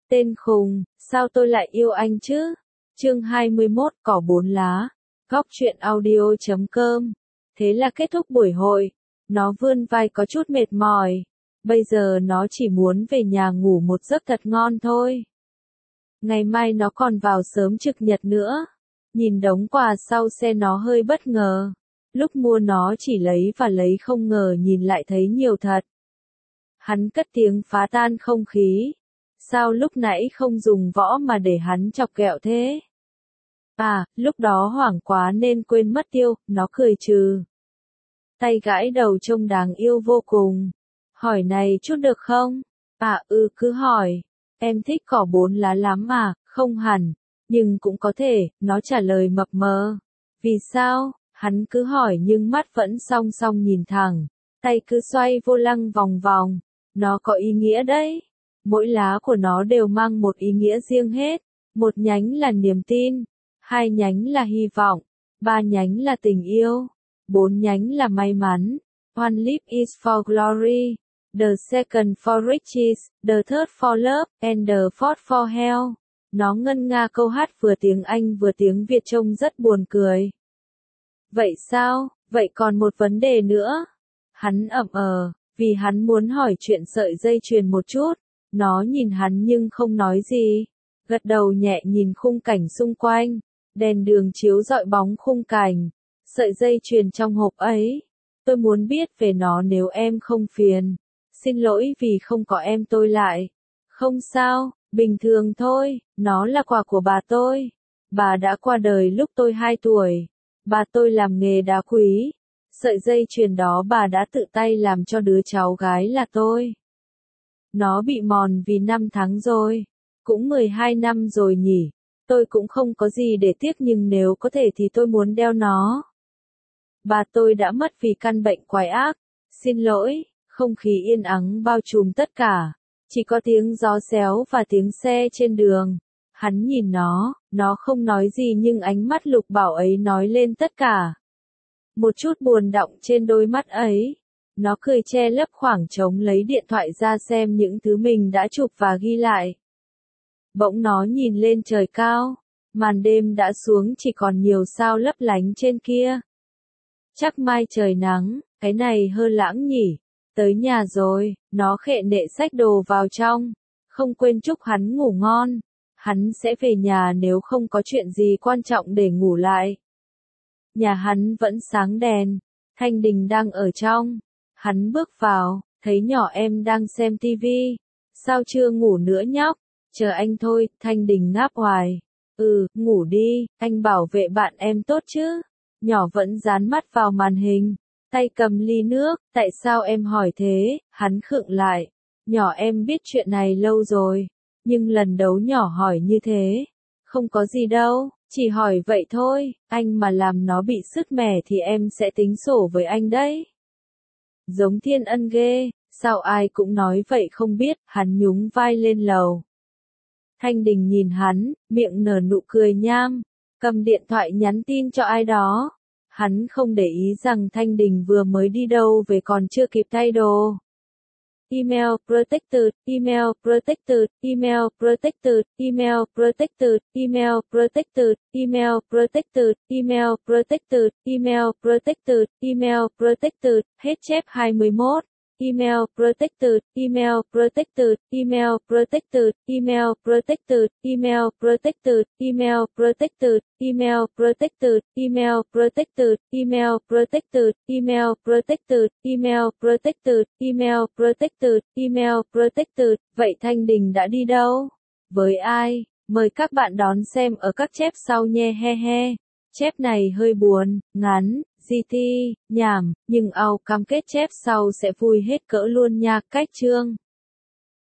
Tên khùng, sao tôi lại yêu anh chứ? Chương 21, cỏ 4 lá. Góc truyện audio.com. Thế là kết thúc buổi hội. Nó vươn vai có chút mệt mỏi. Bây giờ nó chỉ muốn về nhà ngủ một giấc thật ngon thôi. Ngày mai nó còn vào sớm trực nhật nữa. Nhìn đống quà sau xe nó hơi bất ngờ. Lúc mua nó chỉ lấy và lấy, không ngờ nhìn lại thấy nhiều thật. Hắn cất tiếng phá tan không khí. Sao lúc nãy không dùng võ mà để hắn chọc ghẹo thế? À, lúc đó hoảng quá nên quên mất tiêu, nó cười trừ. Tay gãi đầu trông đáng yêu vô cùng. Hỏi này chút được không? À cứ hỏi. Em thích cỏ 4 lá lắm mà, không hẳn. Nhưng cũng có thể, nó trả lời mập mờ. Vì sao? Hắn cứ hỏi nhưng mắt vẫn song song nhìn thẳng. Tay cứ xoay vô lăng vòng vòng. Nó có ý nghĩa đấy. Mỗi lá của nó đều mang một ý nghĩa riêng hết. Một nhánh là niềm tin. 2 nhánh là hy vọng. 3 nhánh là tình yêu. 4 nhánh là may mắn. One leaf is for glory. The second for riches. The third for love. And the fourth for health. Nó ngân nga câu hát vừa tiếng Anh vừa tiếng Việt trông rất buồn cười. Vậy sao? Vậy còn một vấn đề nữa. Hắn vì hắn muốn hỏi chuyện sợi dây chuyền một chút. Nó nhìn hắn nhưng không nói gì. Gật đầu nhẹ nhìn khung cảnh xung quanh. Đèn đường chiếu rọi bóng khung cảnh. Sợi dây chuyền trong hộp ấy. Tôi muốn biết về nó nếu em không phiền. Xin lỗi vì không có em tôi lại. Không sao, bình thường thôi, nó là quà của bà tôi. Bà đã qua đời lúc tôi 2 tuổi. Bà tôi làm nghề đá quý. Sợi dây chuyền đó bà đã tự tay làm cho đứa cháu gái là tôi. Nó bị mòn vì 5 tháng rồi. Cũng 12 năm rồi nhỉ. Tôi cũng không có gì để tiếc nhưng nếu có thể thì tôi muốn đeo nó. Bà tôi đã mất vì căn bệnh quái ác. Xin lỗi, không khí yên ắng bao trùm tất cả. Chỉ có tiếng gió réo và tiếng xe trên đường. Hắn nhìn nó không nói gì nhưng ánh mắt Lục Bảo ấy nói lên tất cả. Một chút buồn đọng trên đôi mắt ấy. Nó cười che lấp khoảng trống lấy điện thoại ra xem những thứ mình đã chụp và ghi lại. Bỗng nó nhìn lên trời cao. Màn đêm đã xuống chỉ còn nhiều sao lấp lánh trên kia. Chắc mai trời nắng, cái này hơi lãng nhỉ. Tới nhà rồi, nó khệ nệ xách đồ vào trong. Không quên chúc hắn ngủ ngon. Hắn sẽ về nhà nếu không có chuyện gì quan trọng để ngủ lại. Nhà hắn vẫn sáng đèn. Thanh Đình đang ở trong. Hắn bước vào, thấy nhỏ em đang xem tivi. Sao chưa ngủ nữa nhóc? Chờ anh thôi, Thanh Đình ngáp hoài. Ngủ đi, anh bảo vệ bạn em tốt chứ. Nhỏ vẫn dán mắt vào màn hình. Tay cầm ly nước, tại sao em hỏi thế? Hắn khựng lại. Nhỏ em biết chuyện này lâu rồi. Nhưng lần đầu nhỏ hỏi như thế. Không có gì đâu, chỉ hỏi vậy thôi. Anh mà làm nó bị sứt mẻ thì em sẽ tính sổ với anh đấy. Giống Thiên Ân ghê, sao ai cũng nói vậy không biết, hắn nhún vai lên lầu. Thanh Đình nhìn hắn, miệng nở nụ cười nham, cầm điện thoại nhắn tin cho ai đó. Hắn không để ý rằng Thanh Đình vừa mới đi đâu về còn chưa kịp thay đồ. Email protected, email protected, email protected, email protected, email protected, email protected, email protected, email protected, email protected, hết chép 21. Email protected, email protected, email protected, email protected, email protected, email protected, email protected, email protected, email protected, email protected, email protected, email protected, email protected. Vậy Thanh Đình đã đi đâu? Với ai? Mời các bạn đón xem ở các chép sau nhé he he. Chép này hơi buồn, ngắn, GT, nhảm, nhưng cam kết chép sau sẽ vui hết cỡ luôn nha. Cách chương